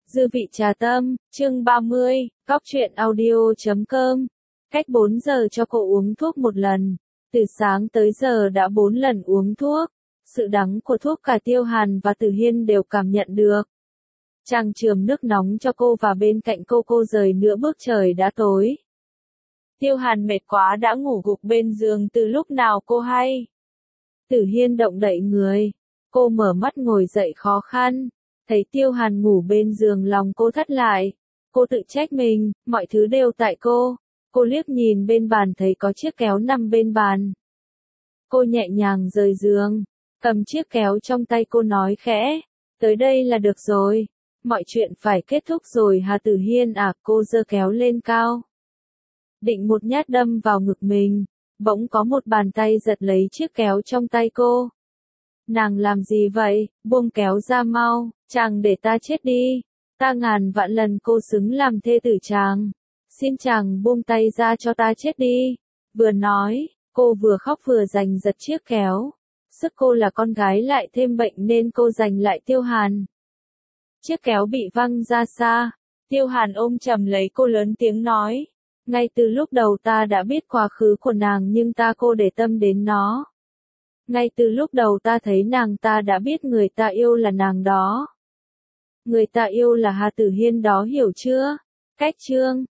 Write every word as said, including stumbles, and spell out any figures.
Dư vị trà tâm, chương ba mươi, góc truyện audio chấm com. Cách bốn giờ cho cô uống thuốc một lần. Từ sáng tới giờ đã bốn lần uống thuốc. Sự đắng của thuốc cả Tiêu Hàn và Tử Hiên đều cảm nhận được. Chàng chườm nước nóng cho cô và bên cạnh cô cô rời nửa bước trời đã tối. Tiêu Hàn mệt quá đã ngủ gục bên giường từ lúc nào cô hay. Tử Hiên động đậy người. Cô mở mắt ngồi dậy khó khăn. Thấy Tiêu Hàn ngủ bên giường lòng cô thắt lại. Cô tự trách mình, mọi thứ đều tại cô. Cô liếc nhìn bên bàn thấy có chiếc kéo nằm bên bàn. Cô nhẹ nhàng rời giường, cầm chiếc kéo trong tay cô nói khẽ, tới đây là được rồi. Mọi chuyện phải kết thúc rồi hả Tử Hiên à? Cô giơ kéo lên cao. Định một nhát đâm vào ngực mình, bỗng có một bàn tay giật lấy chiếc kéo trong tay cô. Nàng làm gì vậy? Buông kéo ra mau, chàng để ta chết đi. Ta ngàn vạn lần cô xứng làm thê tử chàng. Xin chàng buông tay ra cho ta chết đi. Vừa nói, cô vừa khóc vừa giành giật chiếc kéo. Sức cô là con gái lại thêm bệnh nên cô giành lại Tiêu Hàn. Chiếc kéo bị văng ra xa. Tiêu Hàn ôm chầm lấy cô lớn tiếng nói. Ngay từ lúc đầu ta đã biết quá khứ của nàng nhưng ta cô để tâm đến nó. Ngay từ lúc đầu ta thấy nàng ta đã biết người ta yêu là nàng đó. Người ta yêu là Hà Tử Hiên đó, hiểu chưa? Cách chương